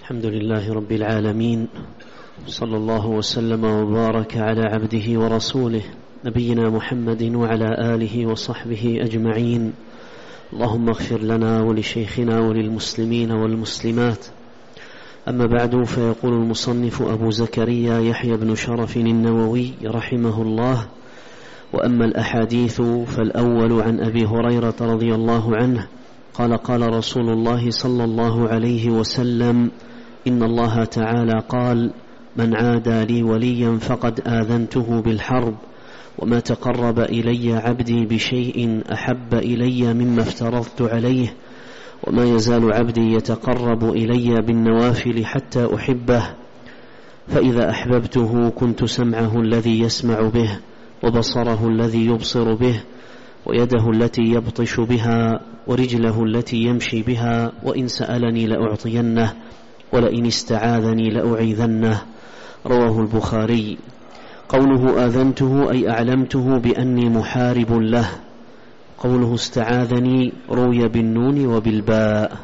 الحمد لله رب العالمين، صلى الله وسلم وبارك على عبده ورسوله نبينا محمد وعلى آله وصحبه أجمعين. اللهم اغفر لنا ولشيخنا وللمسلمين والمسلمات. أما بعد، فيقول المصنف أبو زكريا يحيى بن شرف النووي رحمه الله: وأما الأحاديث فالأول عن أبي هريرة رضي الله عنه قال: قال رسول الله صلى الله عليه وسلم: إن الله تعالى قال: من عادى لي وليا فقد آذنته بالحرب، وما تقرب إلي عبدي بشيء أحب إلي مما افترضت عليه، وما يزال عبدي يتقرب إلي بالنوافل حتى أحبه، فإذا أحببته كنت سمعه الذي يسمع به، وبصره الذي يبصر به، ويده التي يبطش بها، ورجله التي يمشي بها، وإن سألني لأعطينه، ولئن استعاذني لأعيذنه. رواه البخاري. قوله آذنته أي أعلمته بأني محارب له. قوله استعاذني روي بالنون وبالباء.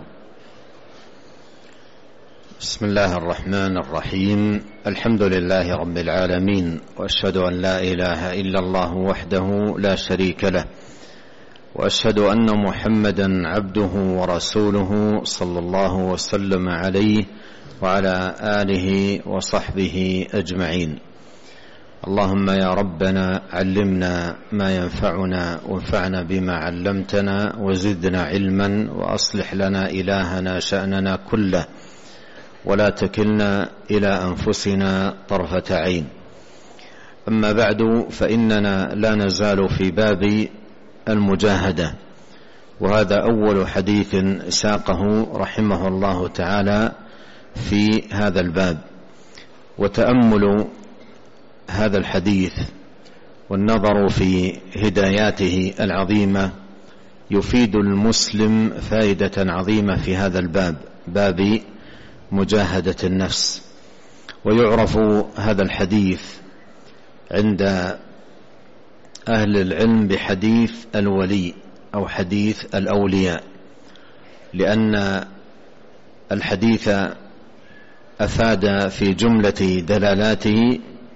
بسم الله الرحمن الرحيم. الحمد لله رب العالمين، وأشهد أن لا إله إلا الله وحده لا شريك له، وأشهد أن محمدا عبده ورسوله صلى الله وسلم عليه وعلى آله وصحبه أجمعين. اللهم يا ربنا علمنا ما ينفعنا، وانفعنا بما علمتنا، وزدنا علما، وأصلح لنا إلهنا شأننا كله، ولا تكلنا إلى أنفسنا طرفة عين. أما بعد، فإننا لا نزال في باب المجاهدة، وهذا أول حديث ساقه رحمه الله تعالى في هذا الباب. وتأمل هذا الحديث والنظر في هداياته العظيمة يفيد المسلم فائدة عظيمة في هذا الباب، باب مجاهدة النفس. ويعرف هذا الحديث عند أهل العلم بحديث الولي أو حديث الأولياء، لأن الحديث أفاد في جملة دلالاته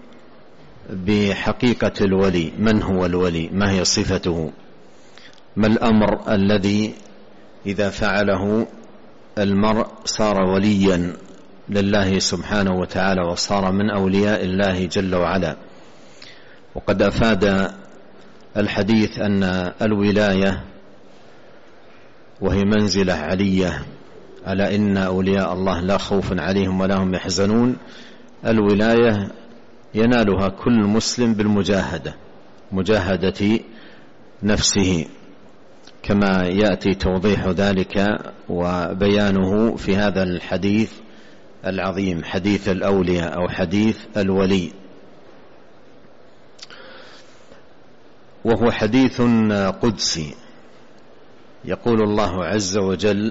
بحقيقة الولي. من هو الولي؟ ما هي صفته؟ ما الأمر الذي إذا فعله المرء صار وليا لله سبحانه وتعالى، وصار من أولياء الله جل وعلا؟ وقد أفاد الحديث أن الولاية وهي منزلة علية، ألا إن أولياء الله لا خوف عليهم ولا هم يحزنون. الولاية ينالها كل مسلم بالمجاهدة، مجاهدة نفسه، كما يأتي توضيح ذلك وبيانه في هذا الحديث العظيم، حديث الأولياء أو حديث الولي. وهو حديث قدسي، يقول الله عز وجل: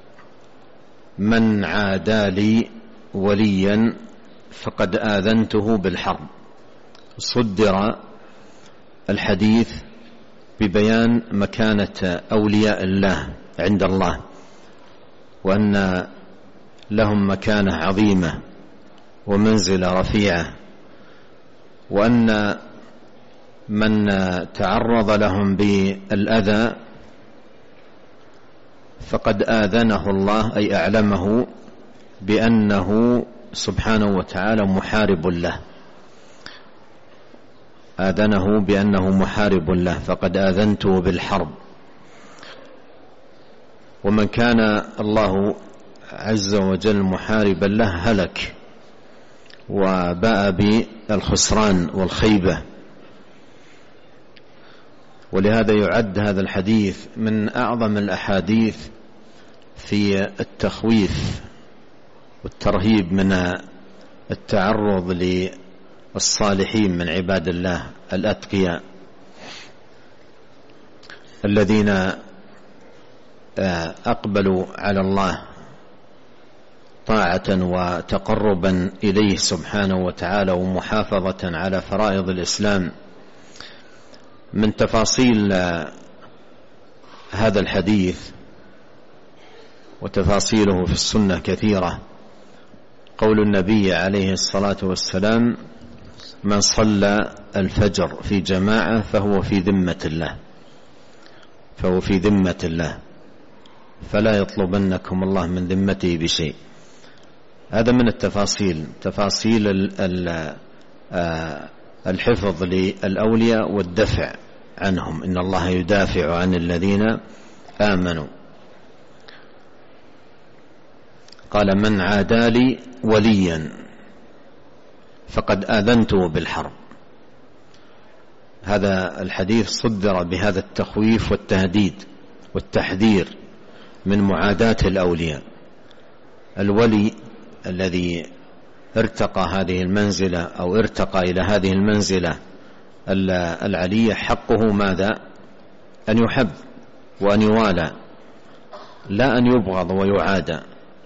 من عادى لي وليا فقد آذنته بالحرب. صدر الحديث ببيان مكانة أولياء الله عند الله، وأن لهم مكانة عظيمة ومنزلة رفيعة، وأن من تعرض لهم بالأذى فقد آذنه الله، أي أعلمه بأنه سبحانه وتعالى محارب له، آذنه بأنه محارب له، فقد آذنته بالحرب. ومن كان الله عز وجل محاربا له هلك وباء بالخسران والخيبة. ولهذا يعد هذا الحديث من أعظم الأحاديث في التخويف والترهيب من التعرض للصالحين من عباد الله الأتقياء الذين أقبلوا على الله طاعة وتقربا إليه سبحانه وتعالى، ومحافظة على فرائض الإسلام. من تفاصيل هذا الحديث وتفاصيله في السنة كثيرة، قول النبي عليه الصلاة والسلام: من صلى الفجر في جماعة فهو في ذمة الله، فلا يطلبنكم الله من ذمته بشيء. هذا من تفاصيل الحفظ للأولياء والدفع عنهم. إن الله يدافع عن الذين آمنوا. قال: من عادى لي وليا فقد آذنته بالحرب. هذا الحديث صدر بهذا التخويف والتهديد والتحذير من معاداة الأولياء. الولي الذي ارتقى هذه المنزلة أو ارتقى إلى هذه المنزلة العلية حقه ماذا؟ أن يحب وأن يوالى، لا أن يبغض ويعادى.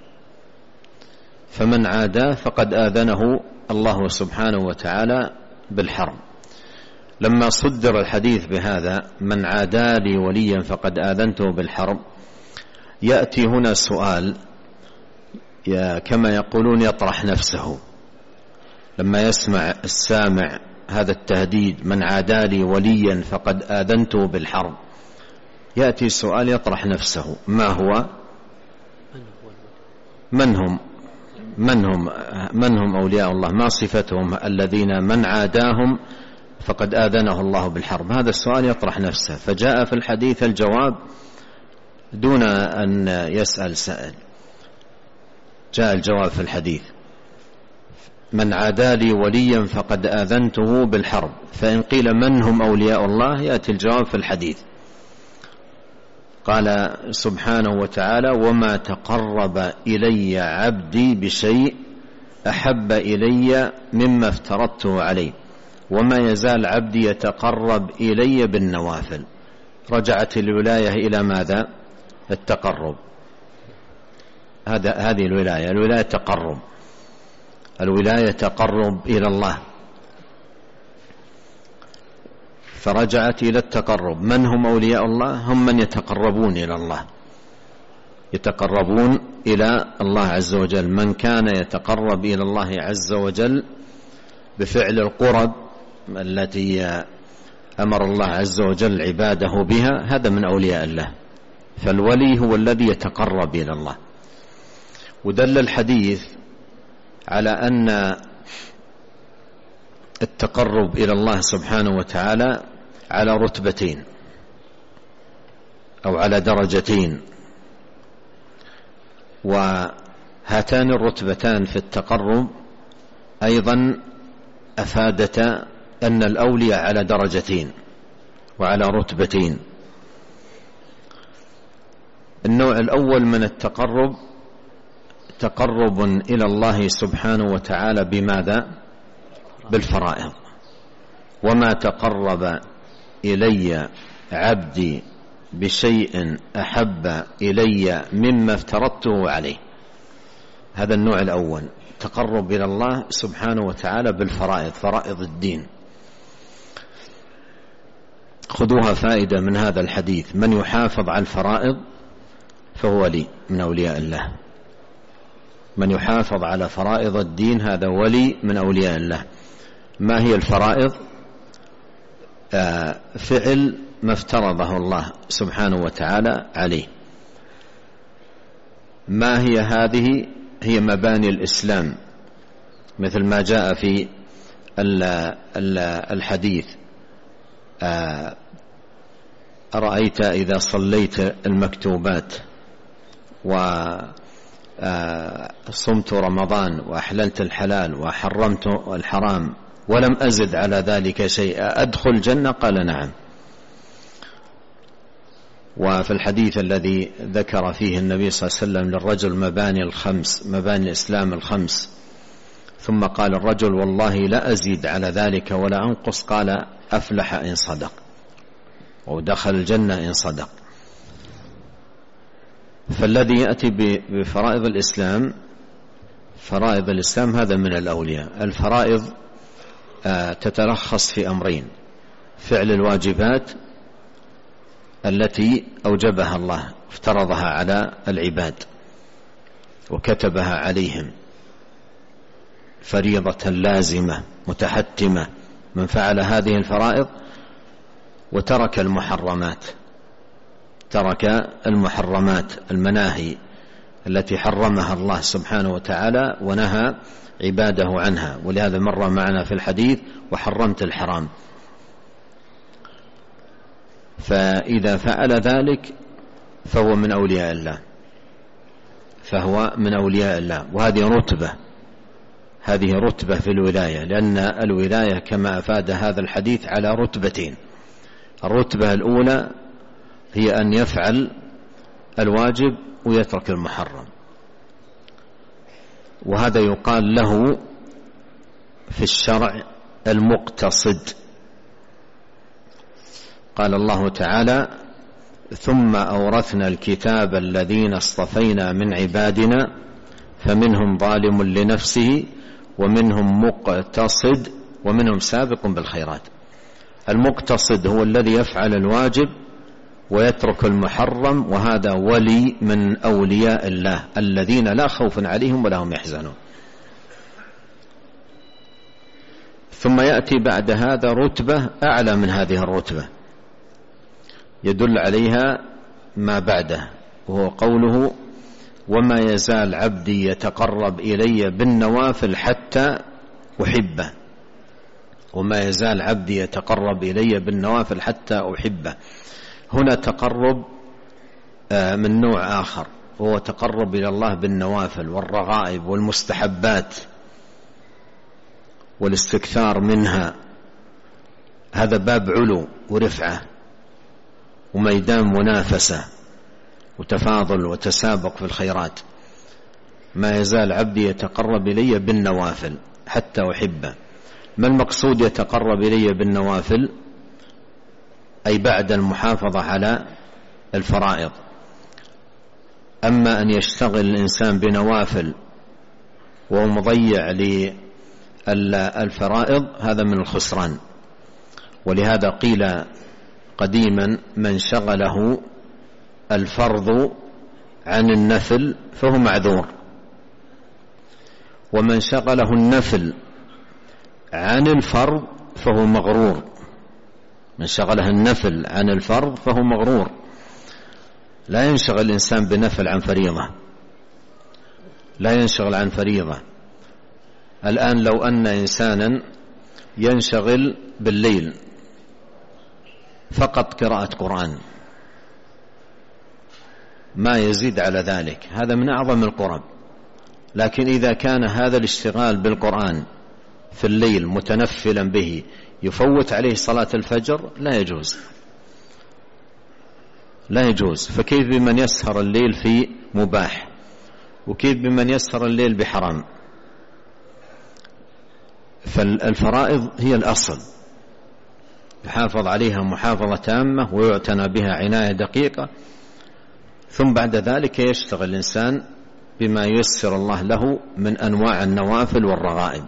فمن عاداه فقد آذنه الله سبحانه وتعالى بالحرب. لما صدر الحديث بهذا: من عادى لي وليا فقد آذنته بالحرب، يأتي هنا سؤال كما يقولون يطرح نفسه. لما يسمع السامع هذا التهديد: من عادى لي وليا فقد آذنته بالحرب، يأتي سؤال يطرح نفسه: ما هو؟ من هم أولياء الله؟ ما صفتهم الذين من عاداهم فقد آذنه الله بالحرب؟ هذا السؤال يطرح نفسه. فجاء في الحديث الجواب دون أن يسأل سائل. جاء الجواب في الحديث: من عادى لي وليا فقد آذنته بالحرب. فإن قيل من هم أولياء الله، يأتي الجواب في الحديث. قال سبحانه وتعالى: وما تقرب إلي عبدي بشيء أحب إلي مما افترضته عليه، وما يزال عبدي يتقرب إلي بالنوافل. رجعت الولاية إلى ماذا؟ التقرب. هذه الولاية تقرب. الولاية تقرب إلى الله، فرجعت إلى التقرب. من هم أولياء الله؟ هم من يتقربون إلى الله، يتقربون إلى الله عز وجل. من كان يتقرب إلى الله عز وجل بفعل القرب التي أمر الله عز وجل عباده بها، هذا من أولياء الله. فالولي هو الذي يتقرب إلى الله. ودل الحديث على أن التقرب إلى الله سبحانه وتعالى على رتبتين أو على درجتين، وهاتان الرتبتان في التقرب أيضا أفادتا أن الأولياء على درجتين وعلى رتبتين. النوع الأول من التقرب تقرب إلى الله سبحانه وتعالى بماذا؟ بالفرائض. وما تقرب إلي عبدي بشيء أحب إلي مما افترضته عليه. هذا النوع الأول، تقرب إلى الله سبحانه وتعالى بالفرائض، فرائض الدين. خذوها فائدة من هذا الحديث: من يحافظ على الفرائض فهو ولي من أولياء الله. من يحافظ على فرائض الدين هذا ولي من أولياء الله. ما هي الفرائض؟ فعل ما افترضه الله سبحانه وتعالى عليه. ما هي هذه؟ هي مباني الإسلام، مثل ما جاء في الحديث: أرأيت إذا صليت المكتوبات وصمت رمضان وأحللت الحلال وحرمت الحرام ولم أزد على ذلك شيئا أدخل الجنة؟ قال: نعم. وفي الحديث الذي ذكر فيه النبي صلى الله عليه وسلم للرجل مباني الخمس، مباني الإسلام الخمس، ثم قال الرجل: والله لا أزيد على ذلك ولا أنقص. قال: أفلح إن صدق، ودخل الجنة إن صدق. فالذي يأتي بفرائض الإسلام، فرائض الإسلام هذا من الأولياء. الفرائض تتلخص في أمرين: فعل الواجبات التي أوجبها الله، افترضها على العباد وكتبها عليهم، فريضة لازمة متحتمة، من فعل هذه الفرائض وترك المحرمات، ترك المحرمات المناهي التي حرمها الله سبحانه وتعالى ونهى عباده عنها، ولهذا مر معنا في الحديث وحرمت الحرام. فإذا فعل ذلك فهو من أولياء الله، فهو من أولياء الله. وهذه رتبة في الولاية، لأن الولاية كما أفاد هذا الحديث على رتبتين. الرتبة الأولى هي أن يفعل الواجب ويترك المحرم، وهذا يقال له في الشرع المقتصد. قال الله تعالى: ثم أورثنا الكتاب الذين اصطفينا من عبادنا فمنهم ظالم لنفسه ومنهم مقتصد ومنهم سابق بالخيرات. المقتصد هو الذي يفعل الواجب ويترك المحرم، وهذا ولي من أولياء الله الذين لا خوف عليهم ولا هم يحزنون. ثم يأتي بعد هذا رتبة أعلى من هذه الرتبة يدل عليها ما بعده، وهو قوله: وما يزال عبدي يتقرب إلي بالنوافل حتى أحبه. وما يزال عبدي يتقرب إلي بالنوافل حتى أحبه. هنا تقرب من نوع آخر، وهو تقرب إلى الله بالنوافل والرغائب والمستحبات والاستكثار منها. هذا باب علو ورفعة وميدان منافسة وتفاضل وتسابق في الخيرات. ما يزال عبدي يتقرب إلي بالنوافل حتى أحبه. ما المقصود يتقرب إلي بالنوافل؟ أي بعد المحافظة على الفرائض. أما أن يشتغل الإنسان بنوافل وهو مضيع للفرائض هذا من الخسران. ولهذا قيل قديما: من شغله الفرض عن النفل فهو معذور، ومن شغله النفل عن الفرض فهو مغرور. من شغله النفل عن الفرض فهو مغرور. لا ينشغل الإنسان بنفل عن فريضة، لا ينشغل عن فريضة. الآن لو أن إنسانا ينشغل بالليل فقط قراءة قرآن ما يزيد على ذلك، هذا من أعظم القرب. لكن إذا كان هذا الاشتغال بالقرآن في الليل متنفلا به يفوت عليه صلاة الفجر لا يجوز، لا يجوز. فكيف بمن يسهر الليل في مباح؟ وكيف بمن يسهر الليل بحرام؟ فالفرائض هي الأصل، يحافظ عليها محافظة تامة ويعتنى بها عناية دقيقة، ثم بعد ذلك يشتغل الإنسان بما ييسر الله له من أنواع النوافل والرغائب.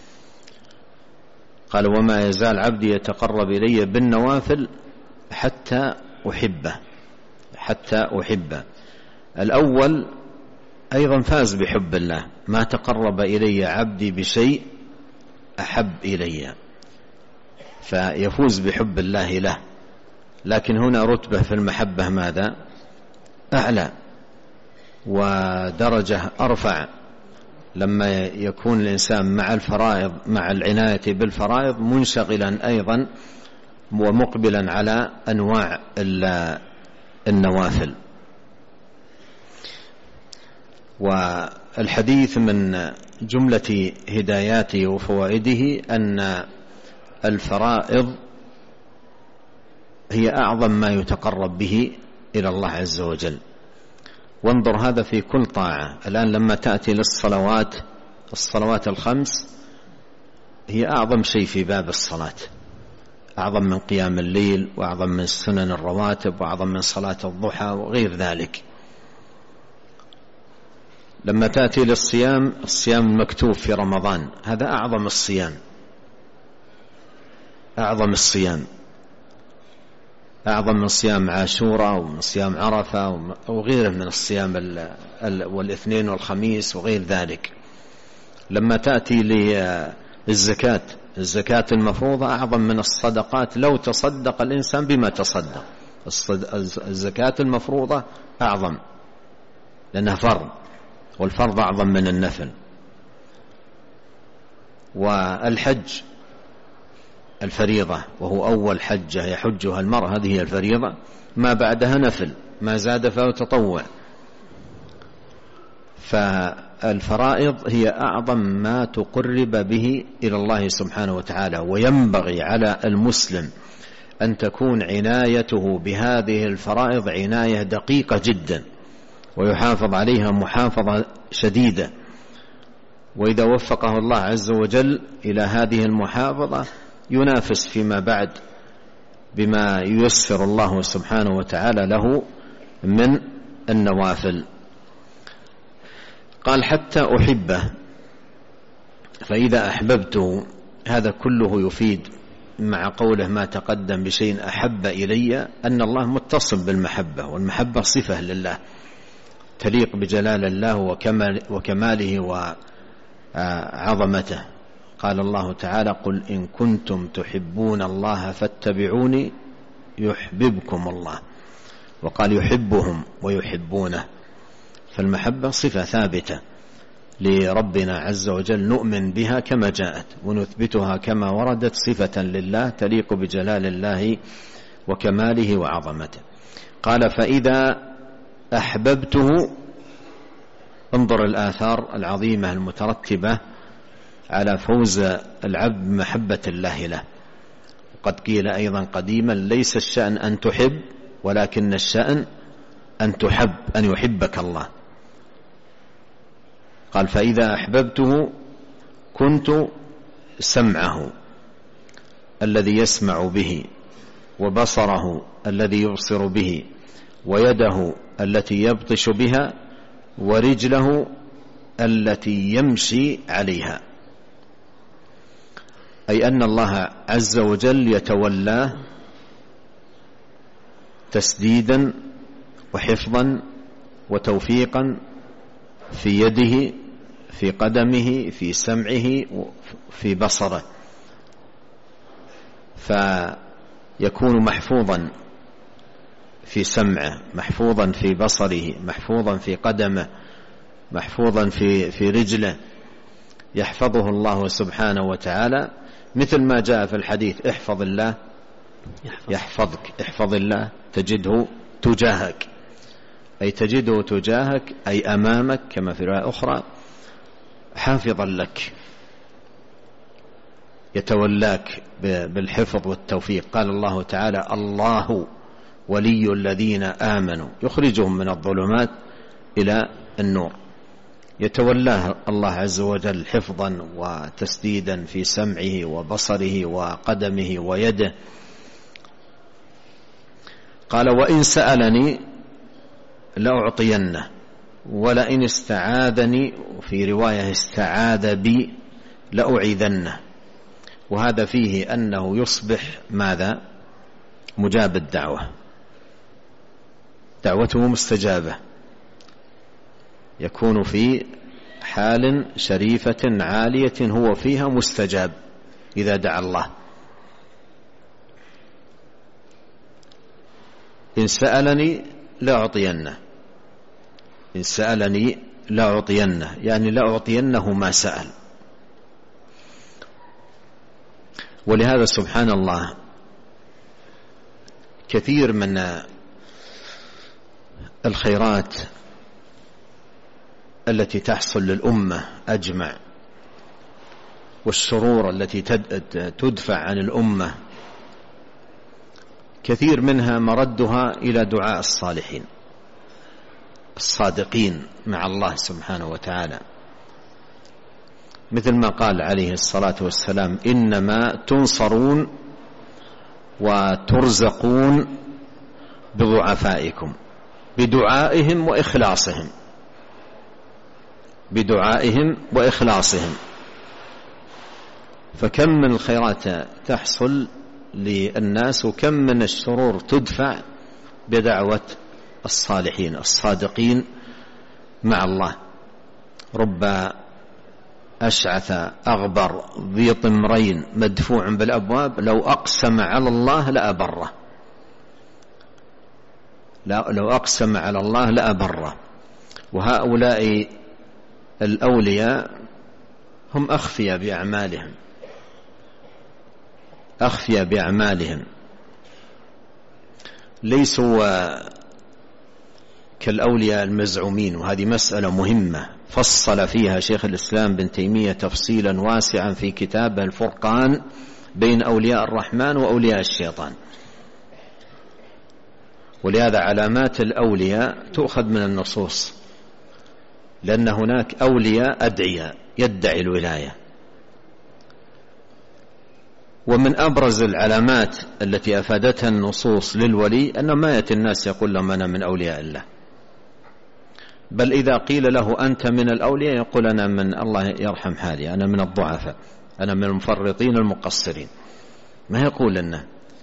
قال: وما يزال عبدي يتقرب إلي بالنوافل حتى أحبه، حتى أحبه. الأول أيضا فاز بحب الله، ما تقرب إلي عبدي بشيء أحب إلي، فيفوز بحب الله له. لكن هنا رتبة في المحبة ماذا؟ أعلى ودرجة أرفع، لما يكون الإنسان مع الفرائض، مع العناية بالفرائض، منشغلا أيضا ومقبلا على أنواع النوافل. والحديث من جملة هداياته وفوائده أن الفرائض هي أعظم ما يتقرب به إلى الله عز وجل. وانظر هذا في كل طاعة. الآن لما تأتي للصلوات، الصلوات الخمس هي أعظم شيء في باب الصلاة، أعظم من قيام الليل، وأعظم من سنن الرواتب، وأعظم من صلاة الضحى وغير ذلك. لما تأتي للصيام، الصيام المكتوب في رمضان هذا أعظم الصيام، أعظم الصيام، أعظم من صيام عاشوراء ومن صيام عرفة وغيره من الصيام والاثنين والخميس وغير ذلك. لما تأتي للزكاة، الزكاة المفروضة أعظم من الصدقات لو تصدق الإنسان بما تصدق. الزكاة المفروضة أعظم لأنها فرض، والفرض أعظم من النفل. والحج الفريضة وهو أول حجة يحجها المرء، هذه هي الفريضة، ما بعدها نفل، ما زاد فهو تطوع. فالفرائض هي أعظم ما تقرب به إلى الله سبحانه وتعالى، وينبغي على المسلم أن تكون عنايته بهذه الفرائض عناية دقيقة جدا، ويحافظ عليها محافظة شديدة. وإذا وفقه الله عز وجل إلى هذه المحافظة ينافس فيما بعد بما ييسر الله سبحانه وتعالى له من النوافل. قال حتى أحبه، فإذا أحببته، هذا كله يفيد مع قوله ما تقدم بشيء أحب إلي أن الله متصف بالمحبة، والمحبة صفة لله تليق بجلال الله وكماله وعظمته. قال الله تعالى قل إن كنتم تحبون الله فاتبعوني يحببكم الله، وقال يحبهم ويحبونه. فالمحبة صفة ثابتة لربنا عز وجل نؤمن بها كما جاءت ونثبتها كما وردت صفة لله تليق بجلال الله وكماله وعظمته. قال فإذا أحببته، انظر الآثار العظيمة المترتبة على فوز العبد بمحبة الله له. وقد قيل أيضا قديما ليس الشأن أن تحب، ولكن الشأن أن تحب، أن يحبك الله. قال فإذا أحببته كنت سمعه الذي يسمع به، وبصره الذي يبصر به، ويده التي يبطش بها، ورجله التي يمشي عليها. أي أن الله عز وجل يتولاه تسديدا وحفظا وتوفيقا في يده، في قدمه، في سمعه، في بصره، فيكون محفوظا في سمعه، محفوظا في بصره، محفوظا في قدمه، محفوظا في رجله، يحفظه الله سبحانه وتعالى، مثل ما جاء في الحديث احفظ الله يحفظك، احفظ الله تجده تجاهك، أي تجده تجاهك أي أمامك، كما في رواية أخرى حافظا لك، يتولاك بالحفظ والتوفيق. قال الله تعالى الله ولي الذين آمنوا يخرجهم من الظلمات إلى النور. يتولاه الله عز وجل حفظا وتسديدا في سمعه وبصره وقدمه ويده. قال وإن سألني لأعطينه، ولئن استعاذني، وفي رواية استعاذ بي، لأعيذنه. وهذا فيه أنه يصبح ماذا؟ مجاب الدعوة، دعوته مستجابة، يكون في حال شريفة عالية هو فيها مستجاب إذا دعا الله. إن سألني لأعطينه، إن سألني لأعطينه، يعني لأعطينه ما سأل. ولهذا سبحان الله كثير من الخيرات التي تحصل للأمة أجمع، والشرور التي تدفع عن الأمة، كثير منها مردها إلى دعاء الصالحين الصادقين مع الله سبحانه وتعالى، مثل ما قال عليه الصلاة والسلام إنما تنصرون وترزقون بضعفائكم، بدعائهم وإخلاصهم، بدعائهم وإخلاصهم. فكم من الخيرات تحصل للناس، وكم من الشرور تدفع بدعوة الصالحين الصادقين مع الله. رب أشعث أغبر ذي طمرين مدفوع بالأبواب لو أقسم على الله لأبره، لو أقسم على الله لأبره. وهؤلاء الأولياء هم أخفياء بأعمالهم، أخفياء بأعمالهم، ليسوا كالأولياء المزعومين. وهذه مسألة مهمة فصل فيها شيخ الإسلام بن تيمية تفصيلا واسعا في كتابه الفرقان بين أولياء الرحمن وأولياء الشيطان. ولهذا علامات الأولياء تؤخذ من النصوص، لأن هناك أولياء أدعياء يدعي الولاية. ومن أبرز العلامات التي أفادتها النصوص للولي أن ما يأتي الناس يقول لهم أنا من أولياء الله، بل إذا قيل له أنت من الأولياء يقول أنا من الله يرحم حالي، أنا من الضعفاء، أنا من المفرطين المقصرين، ما يقول لنا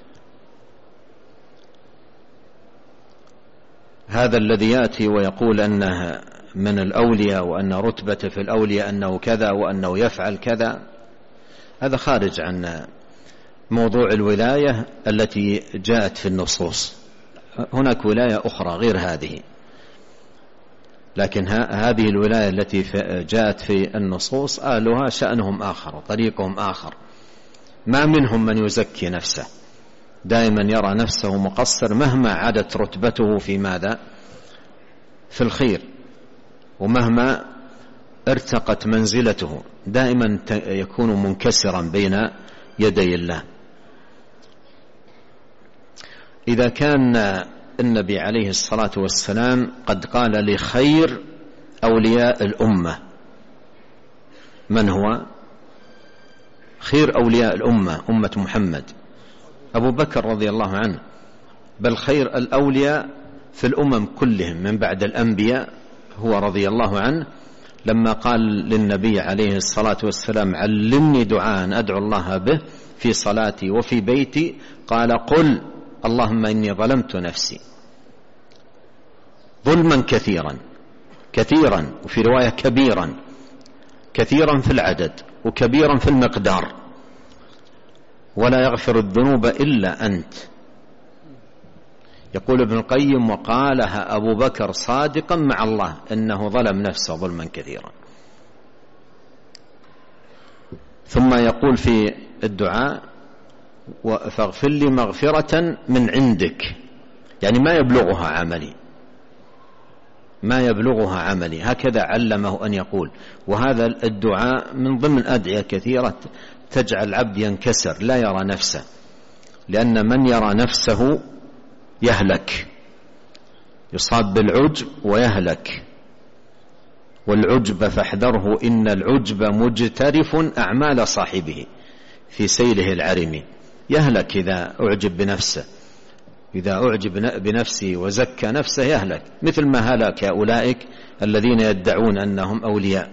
هذا الذي يأتي ويقول أنه من الأولياء وأن رتبته في الأولياء أنه كذا وأنه يفعل كذا، هذا خارج عن موضوع الولاية التي جاءت في النصوص. هناك ولاية أخرى غير هذه، لكن هذه الولاية التي جاءت في النصوص آلها شأنهم آخر وطريقهم آخر. ما منهم من يزكي نفسه، دائما يرى نفسه مقصر مهما عادت رتبته في ماذا؟ في الخير، ومهما ارتقت منزلته دائما يكون منكسرا بين يدي الله. إذا كان النبي عليه الصلاة والسلام قد قال لخير أولياء الأمة، من هو خير أولياء الأمة؟ أمة محمد أبو بكر رضي الله عنه، بل خير الأولياء في الأمم كلهم من بعد الأنبياء هو رضي الله عنه، لما قال للنبي عليه الصلاة والسلام علمني دعاء أدعو الله به في صلاتي وفي بيتي، قال قل اللهم إني ظلمت نفسي ظلما كثيرا كثيرا، وفي رواية كبيرا، كثيرا في العدد وكبيرا في المقدار، ولا يغفر الذنوب إلا أنت. يقول ابن القيم وقالها أبو بكر صادقا مع الله إنه ظلم نفسه ظلما كثيرا. ثم يقول في الدعاء فاغفر لي مغفرة من عندك، يعني ما يبلغها عملي، ما يبلغها عملي، هكذا علمه أن يقول. وهذا الدعاء من ضمن أدعية كثيرة تجعل العبد ينكسر لا يرى نفسه، لأن من يرى نفسه يهلك، يصاب بالعجب ويهلك. والعجب فاحذره إن العجب مجترف أعمال صاحبه في سيله العرم، يهلك إذا أعجب بنفسه، إذا أعجب بنفسه وزكى نفسه يهلك، مثل ما هلك أولئك الذين يدعون أنهم أولياء،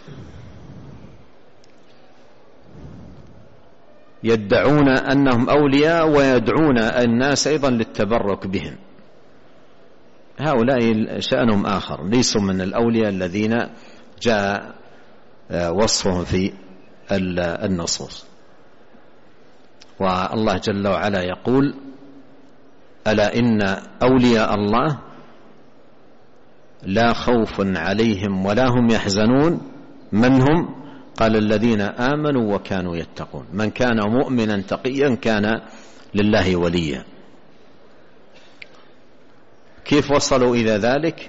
يدعون أنهم أولياء ويدعون الناس أيضا للتبرك بهم. هؤلاء شأنهم آخر، ليسوا من الأولياء الذين جاء وصفهم في النصوص. والله جل وعلا يقول ألا إن أولياء الله لا خوف عليهم ولا هم يحزنون. من هم؟ قال الذين آمنوا وكانوا يتقون. من كان مؤمنا تقيا كان لله وليا. كيف وصلوا إلى ذلك؟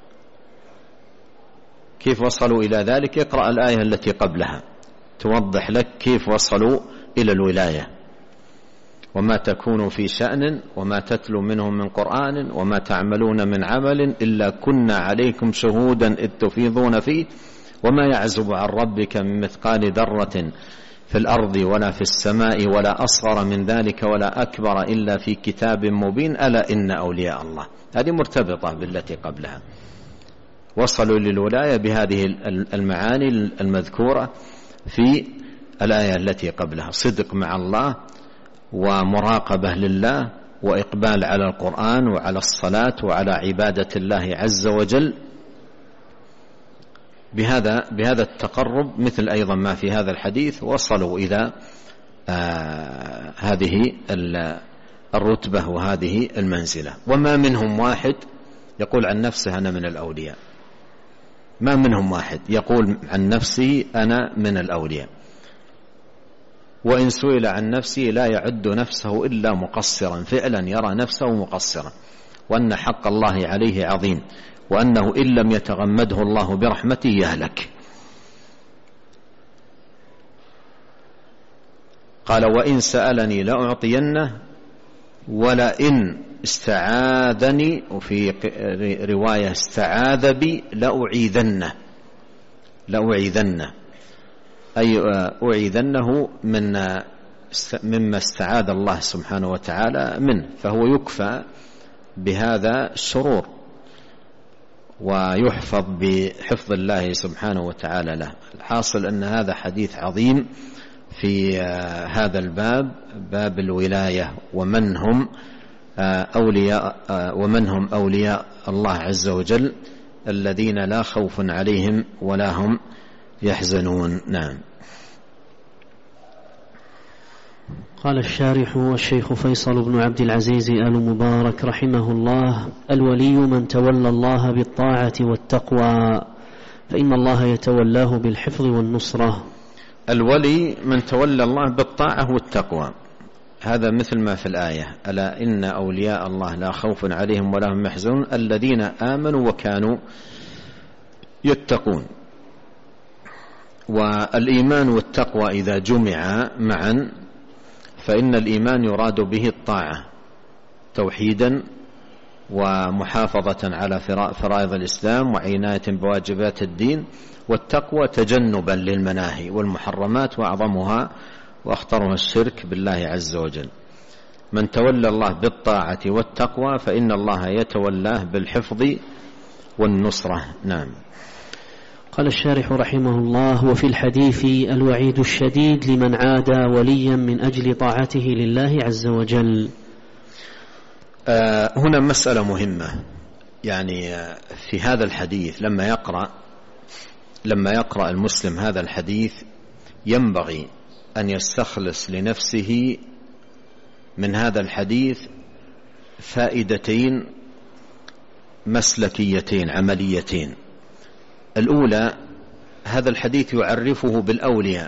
كيف وصلوا إلى ذلك؟ اقرأ الآية التي قبلها توضح لك كيف وصلوا إلى الولاية. وما تكون في شأن وما تتلو منه من قرآن وما تعملون من عمل إلا كنا عليكم شهودا إذ تفيضون فيه وما يعزب عن ربك من مثقال ذرة في الأرض ولا في السماء ولا أصغر من ذلك ولا أكبر إلا في كتاب مبين ألا إن أولياء الله. هذه مرتبطة بالتي قبلها. وصلوا للولاية بهذه المعاني المذكورة في الآية التي قبلها: صدق مع الله ومراقبة لله وإقبال على القرآن وعلى الصلاة وعلى عبادة الله عز وجل، بهذا التقرب، مثل أيضا ما في هذا الحديث، وصلوا إلى هذه الرتبة وهذه المنزلة. وما منهم واحد يقول عن نفسه أنا من الأولياء، ما منهم واحد يقول عن نفسه أنا من الأولياء، وإن سئل عن نفسه لا يعد نفسه إلا مقصرا، فعلا يرى نفسه مقصرا، وأن حق الله عليه عظيم، وأنه إن لم يتغمده الله برحمته يهلك. قال وإن سألني لأعطينه ولئن استعاذني، وفي رواية استعاذ بي لأعيذنه، أي أعيذنه مما استعاذ الله سبحانه وتعالى منه، فهو يكفى بهذا الشرور ويحفظ بحفظ الله سبحانه وتعالى له. الحاصل أن هذا حديث عظيم في هذا الباب، باب الولاية، ومن هم أولياء الله عز وجل الذين لا خوف عليهم ولا هم يحزنون. نعم. قال الشارح والشيخ فيصل بن عبد العزيز آل مبارك رحمه الله: الولي من تولى الله بالطاعة والتقوى، فإن الله يتولاه بالحفظ والنصرة. الولي من تولى الله بالطاعة والتقوى، هذا مثل ما في الآية: ألا إن أولياء الله لا خوف عليهم ولا هم يحزنون الذين آمنوا وكانوا يتقون. والإيمان والتقوى إذا جمعا معا فإن الإيمان يراد به الطاعة توحيدا ومحافظة على فرائض الإسلام وعناية بواجبات الدين، والتقوى تجنبا للمناهي والمحرمات، وأعظمها وأخطرها الشرك بالله عز وجل. من تولى الله بالطاعة والتقوى فإن الله يتولاه بالحفظ والنصرة. نعم. قال الشارح رحمه الله: وفي الحديث الوعيد الشديد لمن عادى وليا من أجل طاعته لله عز وجل. هنا مسألة مهمة، يعني في هذا الحديث لما يقرأ المسلم هذا الحديث ينبغي أن يستخلص لنفسه من هذا الحديث فائدتين مسلكيتين عمليتين. الأولى: هذا الحديث يعرفه بالأولياء،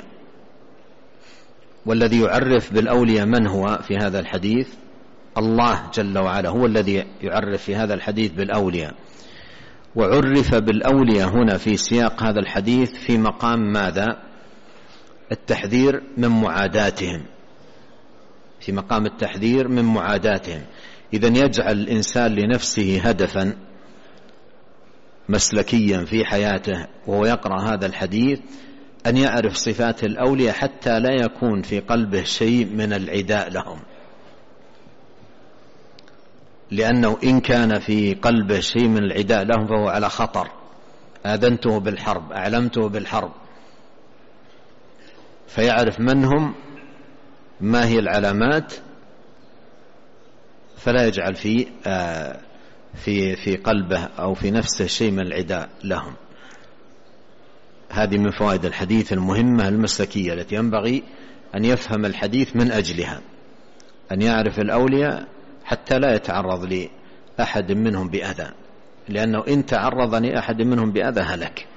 والذي يعرف بالأولياء من هو في هذا الحديث؟ الله جل وعلا هو الذي يعرف في هذا الحديث بالأولياء. وعرف بالأولياء هنا في سياق هذا الحديث في مقام ماذا؟ التحذير من معاداتهم، في مقام التحذير من معاداتهم. إذن يجعل الإنسان لنفسه هدفا مسلكيا في حياته وهو يقرأ هذا الحديث أن يعرف صفات الأولياء حتى لا يكون في قلبه شيء من العداء لهم، لأنه إن كان في قلبه شيء من العداء لهم فهو على خطر. آذنته بالحرب، أعلمته بالحرب، فيعرف من هم، ما هي العلامات، فلا يجعل في قلبه أو في نفسه شيء من العداء لهم. هذه من فوائد الحديث المهمة المسلكية التي ينبغي أن يفهم الحديث من أجلها، أن يعرف الأولياء حتى لا يتعرض لأحد منهم بأذى، لأنه إن تعرض لأحد منهم بأذى هلك.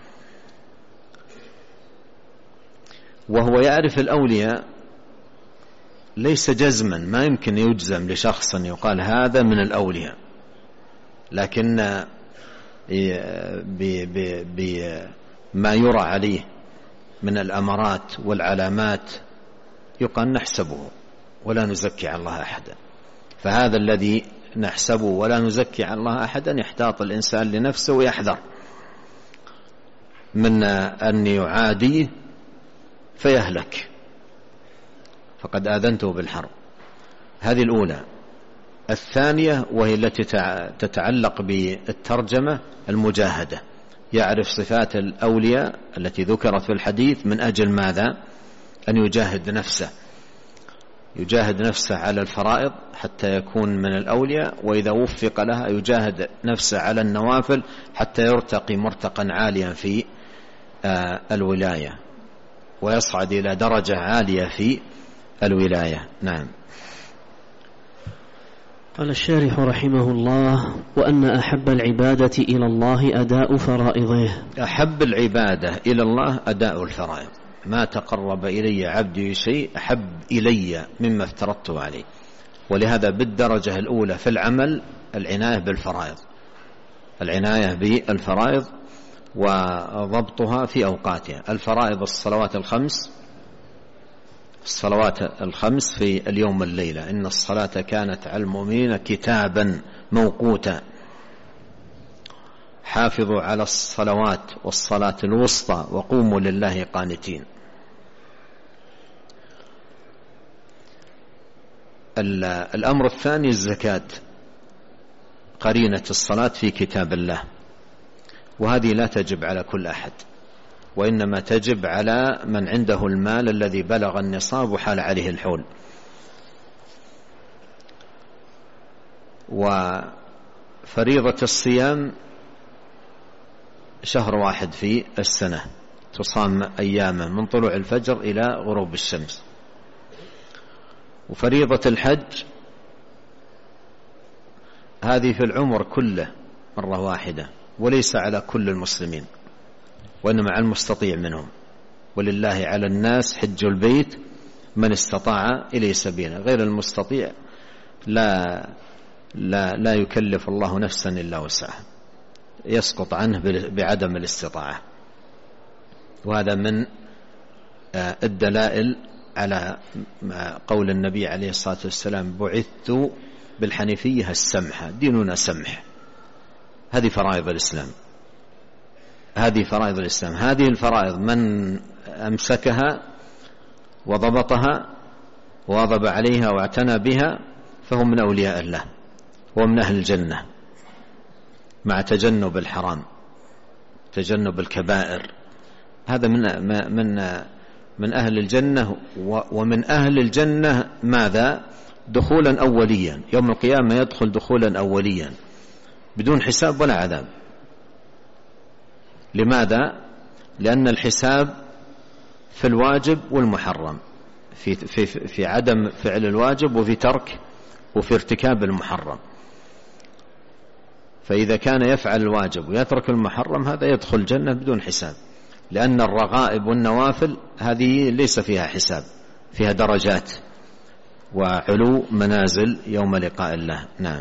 وهو يعرف الأولياء ليس جزما، ما يمكن يجزم لشخص يقال هذا من الأولياء، لكن بما يرى عليه من الأمارات والعلامات يقال نحسبه ولا نزكي على الله أحدا. فهذا الذي نحسبه ولا نزكي على الله أحدا يحتاط الإنسان لنفسه ويحذر من أن يعاديه فيهلك، فقد آذنته بالحرب. هذه الأولى. الثانية وهي التي تتعلق بالترجمة: المجاهدة. يعرف صفات الأولياء التي ذكرت في الحديث من أجل ماذا؟ أن يجاهد نفسه على الفرائض حتى يكون من الأولياء، وإذا وفق لها يجاهد نفسه على النوافل حتى يرتقي مرتقا عاليا الولاية ويصعد إلى درجة عالية في الولاية. نعم. قال الشارح رحمه الله: وأن أحب العبادة إلى الله أداء فرائضه. أحب العبادة إلى الله أداء الفرائض. ما تقرب إلي عبدي شيء أحب إلي مما افترضته عليه. ولهذا بالدرجة الأولى في العمل العناية بالفرائض، العناية بالفرائض وضبطها في أوقاتها. الفرائض الصلوات الخمس في اليوم والليلة، إن الصلاة كانت على المؤمنين كتابا موقوتا. حافظوا على الصلوات والصلاة الوسطى وقوموا لله قانتين. الأمر الثاني الزكاة، قرينة الصلاة في كتاب الله، وهذه لا تجب على كل أحد، وإنما تجب على من عنده المال الذي بلغ النصاب وحال عليه الحول. وفريضة الصيام شهر واحد في السنة، تصام أيامه من طلوع الفجر إلى غروب الشمس. وفريضة الحج هذه في العمر كله مرة واحدة، وليس على كل المسلمين، وإنما على المستطيع منهم. ولله على الناس حج البيت من استطاع إليه سبيلا. غير المستطيع لا يكلف الله نفسا إلا وسعها، يسقط عنه بعدم الاستطاعة. وهذا من الدلائل على قول النبي عليه الصلاة والسلام: بعثت بالحنيفية السمحة، ديننا سمح. هذه فرائض الإسلام، هذه فرائض الإسلام. هذه الفرائض من أمسكها وضبطها وواظب عليها واعتنى بها فهو من أولياء الله ومن أهل الجنة، مع تجنب الحرام، تجنب الكبائر. هذا من أهل الجنة. ومن أهل الجنة ماذا؟ دخولا أوليا، يوم القيامة يدخل دخولا أوليا بدون حساب ولا عذاب. لماذا؟ لأن الحساب في الواجب والمحرم، في عدم فعل الواجب وفي ارتكاب المحرم. فإذا كان يفعل الواجب ويترك المحرم هذا يدخل الجنة بدون حساب، لأن الرغائب والنوافل هذه ليس فيها حساب، فيها درجات وعلو منازل يوم لقاء الله. نعم.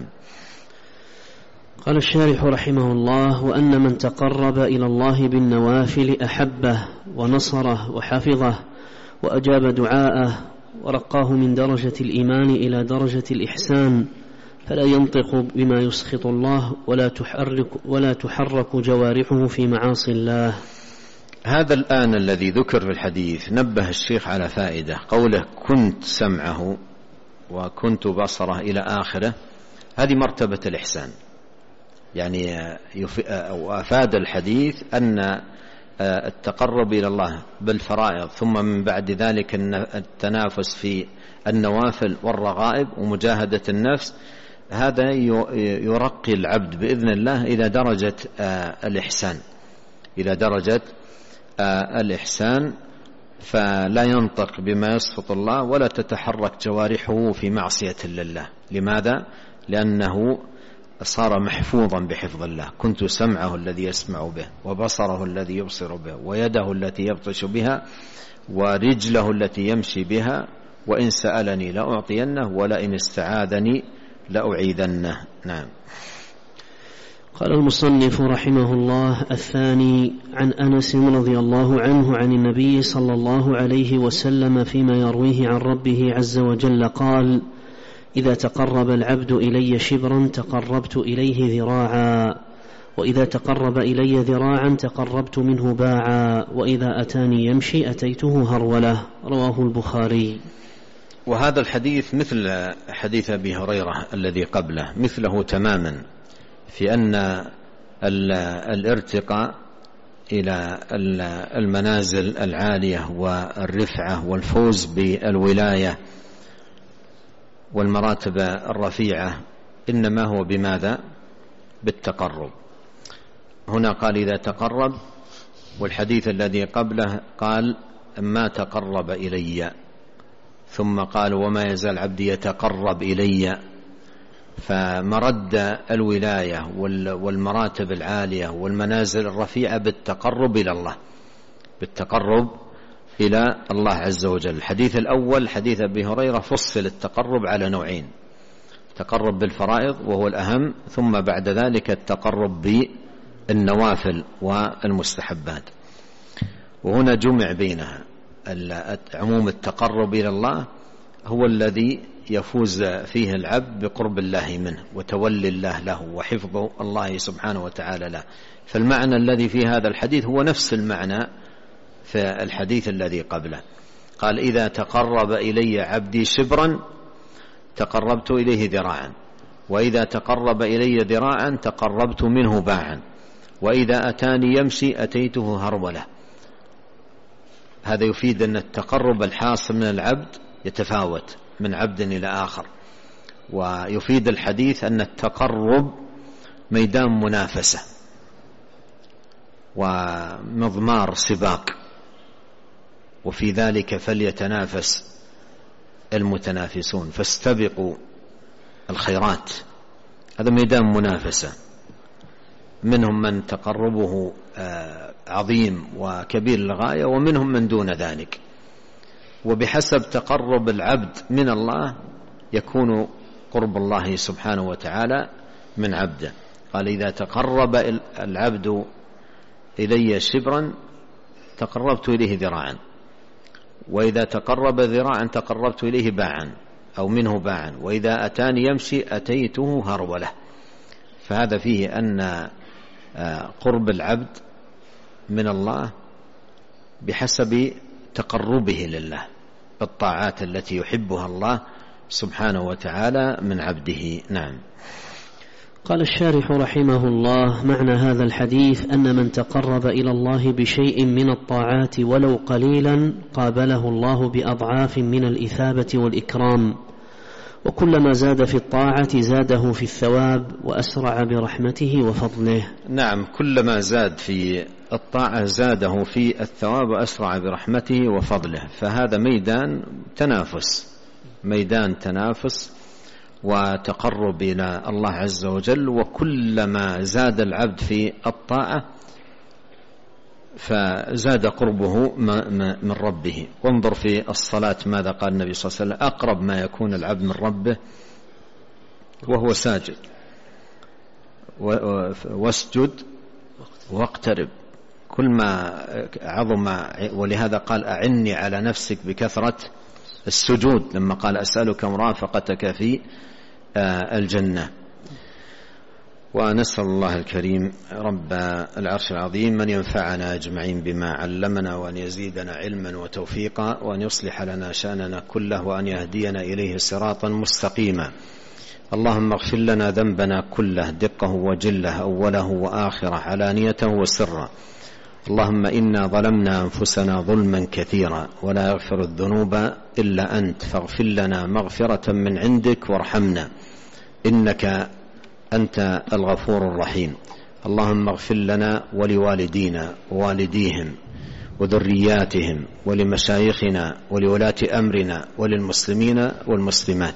قال الشارح رحمه الله: وأن من تقرب إلى الله بالنوافل أحبه ونصره وحفظه وأجاب دعاءه ورقاه من درجة الإيمان إلى درجة الإحسان، فلا ينطق بما يسخط الله ولا تحرك جوارحه في معاصي الله. هذا الآن الذي ذكر في الحديث نبه الشيخ على فائدة. قوله كنت سمعه وكنت بصره إلى آخره، هذه مرتبة الإحسان. يعني وأفاد الحديث أن التقرب إلى الله بالفرائض ثم من بعد ذلك التنافس في النوافل والرغائب ومجاهدة النفس، هذا يرقي العبد بإذن الله إلى درجة الإحسان، إلى درجة الإحسان، فلا ينطق بما يسخط الله ولا تتحرك جوارحه في معصية لله. لماذا؟ لأنه صار محفوظا بحفظ الله. كنت سمعه الذي يسمع به وبصره الذي يبصر به ويده التي يبطش بها ورجله التي يمشي بها، وإن سألني لأعطينه ولئن استعاذني لأعيذنه. نعم. قال المصنف رحمه الله: الثاني عن أنس رضي الله عنه عن النبي صلى الله عليه وسلم فيما يرويه عن ربه عز وجل قال: إذا تقرب العبد إلي شبرا تقربت إليه ذراعا، وإذا تقرب إلي ذراعا تقربت منه باعا، وإذا أتاني يمشي أتيته هرولة. رواه البخاري. وهذا الحديث مثل حديث أبي هريرة الذي قبله، مثله تماما، في أن الارتقاء إلى المنازل العالية والرفعة والفوز بالولاية والمراتب الرفيعة إنما هو بماذا؟ بالتقرب. هنا قال إذا تقرب والحديث الذي قبله قال ما تقرب إلي، ثم قال وما يزال عبدي يتقرب إلي. فمرد الولاية والمراتب العالية والمنازل الرفيعة بالتقرب إلى الله، بالتقرب إلى الله عز وجل. الحديث الأول حديث أبي هريرة فصل التقرب على نوعين: تقرب بالفرائض وهو الأهم، ثم بعد ذلك التقرب بالنوافل والمستحبات. وهنا جمع بينها. عموم التقرب إلى الله هو الذي يفوز فيه العبد بقرب الله منه وتولي الله له وحفظ الله سبحانه وتعالى له. فالمعنى الذي في هذا الحديث هو نفس المعنى في الحديث الذي قبله. قال إذا تقرب إلي عبدي شبرا تقربت إليه ذراعا، وإذا تقرب إلي ذراعا تقربت منه باعا، وإذا أتاني يمشي أتيته هرولة. هذا يفيد أن التقرب الحاصل من العبد يتفاوت من عبد إلى آخر. ويفيد الحديث أن التقرب ميدان منافسة ومضمار سباق، وفي ذلك فليتنافس المتنافسون، فاستبقوا الخيرات. هذا ميدان منافسة، منهم من تقربه عظيم وكبير للغاية، ومنهم من دون ذلك. وبحسب تقرب العبد من الله يكون قرب الله سبحانه وتعالى من عبده. قال إذا تقرب العبد إلي شبرا تقربت إليه ذراعا، وإذا تقرب ذراعا تقربت إليه باعا أو منه باعا، وإذا أتاني يمشي أتيته هرولة. فهذا فيه أن قرب العبد من الله بحسب تقربه لله بالطاعات التي يحبها الله سبحانه وتعالى من عبده. نعم. قال الشارح رحمه الله: معنى هذا الحديث أن من تقرب إلى الله بشيء من الطاعات ولو قليلا قابله الله بأضعاف من الإثابة والإكرام، وكلما زاد في الطاعة زاده في الثواب وأسرع برحمته وفضله. نعم، كلما زاد في الطاعة زاده في الثواب وأسرع برحمته وفضله. فهذا ميدان تنافس، ميدان تنافس وتقرب إلى الله عز وجل. وكلما زاد العبد في الطاعة فزاد قربه من ربه. وانظر في الصلاة ماذا قال النبي صلى الله عليه وسلم: أقرب ما يكون العبد من ربه وهو ساجد، واسجد واقترب. كل ما عظم. ولهذا قال: أعني على نفسك بكثرة السجود، لما قال: أسألك مرافقتك في الجنة. ونسأل الله الكريم رب العرش العظيم من ينفعنا أجمعين بما علمنا، وأن يزيدنا علما وتوفيقا، وأن يصلح لنا شأننا كله، وأن يهدينا إليه صراطا مستقيما. اللهم اغفر لنا ذنبنا كله دقه وجله، أوله وآخره، علانيته وسره. اللهم إنا ظلمنا أنفسنا ظلما كثيرا ولا يغفر الذنوب إلا أنت، فاغفر لنا مغفرة من عندك وارحمنا إنك أنت الغفور الرحيم. اللهم اغفر لنا ولوالدينا ووالديهم وذرياتهم ولمشايخنا ولولاة أمرنا وللمسلمين والمسلمات.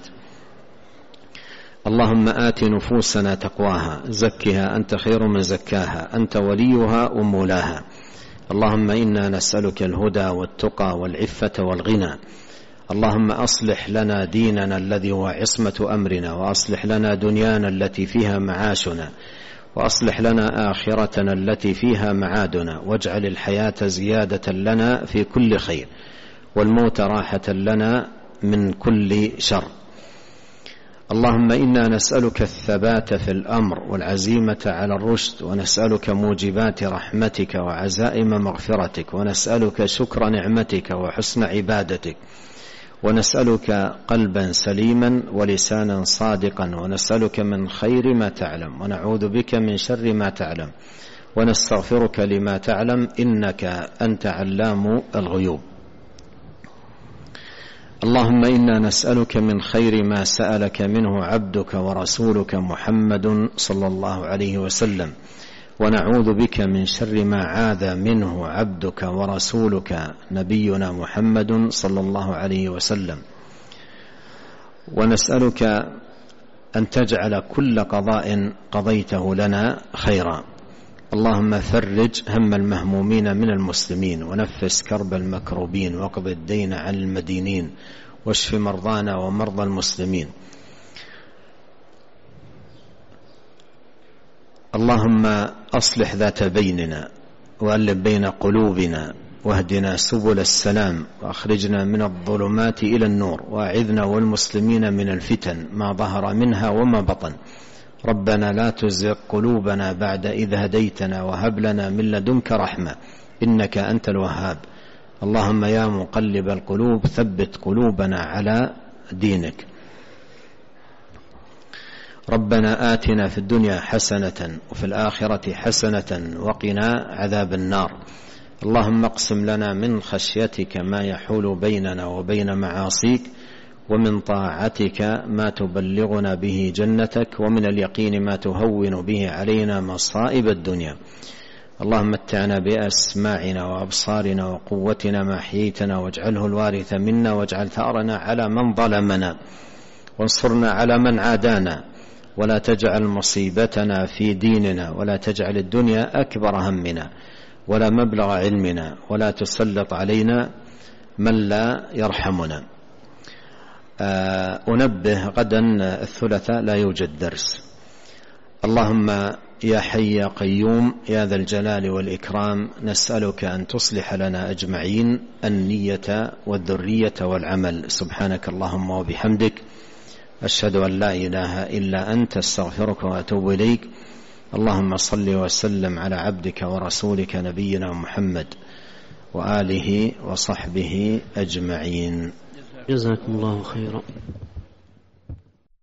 اللهم آت نفوسنا تقواها، زكها أنت خير من زكاها، أنت وليها ومولاها. اللهم إنا نسألك الهدى والتقى والعفة والغنى. اللهم أصلح لنا ديننا الذي هو عصمة أمرنا، وأصلح لنا دنيانا التي فيها معاشنا، وأصلح لنا آخرتنا التي فيها معادنا، واجعل الحياة زيادة لنا في كل خير، والموت راحة لنا من كل شر. اللهم إنا نسألك الثبات في الأمر والعزيمة على الرشد، ونسألك موجبات رحمتك وعزائم مغفرتك، ونسألك شكر نعمتك وحسن عبادتك، ونسألك قلبا سليما ولسانا صادقا، ونسألك من خير ما تعلم، ونعوذ بك من شر ما تعلم، ونستغفرك لما تعلم، إنك أنت علام الغيوب. اللهم إنا نسألك من خير ما سألك منه عبدك ورسولك محمد صلى الله عليه وسلم، ونعوذ بك من شر ما عاذ منه عبدك ورسولك نبينا محمد صلى الله عليه وسلم. ونسألك أن تجعل كل قضاء قضيته لنا خيرا. اللهم فرج هم المهمومين من المسلمين، ونفس كرب المكروبين، واقض الدين عن المدينين، واشف مرضانا ومرضى المسلمين. اللهم أصلح ذات بيننا، وألف بين قلوبنا، واهدنا سبل السلام، وأخرجنا من الظلمات إلى النور، وأعذنا والمسلمين من الفتن ما ظهر منها وما بطن. ربنا لا تزغ قلوبنا بعد إذ هديتنا، وهب لنا من لدنك رحمة إنك أنت الوهاب. اللهم يا مقلب القلوب ثبت قلوبنا على دينك. ربنا آتنا في الدنيا حسنة وفي الآخرة حسنة وقنا عذاب النار. اللهم اقسم لنا من خشيتك ما يحول بيننا وبين معاصيك، ومن طاعتك ما تبلغنا به جنتك، ومن اليقين ما تهون به علينا مصائب الدنيا. اللهم متعنا بأسماعنا وأبصارنا وقوتنا ما أحييتنا، واجعله الوارث منا، واجعل ثأرنا على من ظلمنا، وانصرنا على من عادانا، ولا تجعل مصيبتنا في ديننا، ولا تجعل الدنيا أكبر همنا ولا مبلغ علمنا، ولا تسلط علينا من لا يرحمنا. أنبه غدا الثلاثاء لا يوجد درس. اللهم يا حي يا قيوم يا ذا الجلال والإكرام، نسألك أن تصلح لنا أجمعين النية والذرية والعمل. سبحانك اللهم وبحمدك، أشهد أن لا إله إلا أنت، استغفرك وأتوب إليك. اللهم صل وسلم على عبدك ورسولك نبينا محمد وآله وصحبه أجمعين. جزاكم الله خيرا.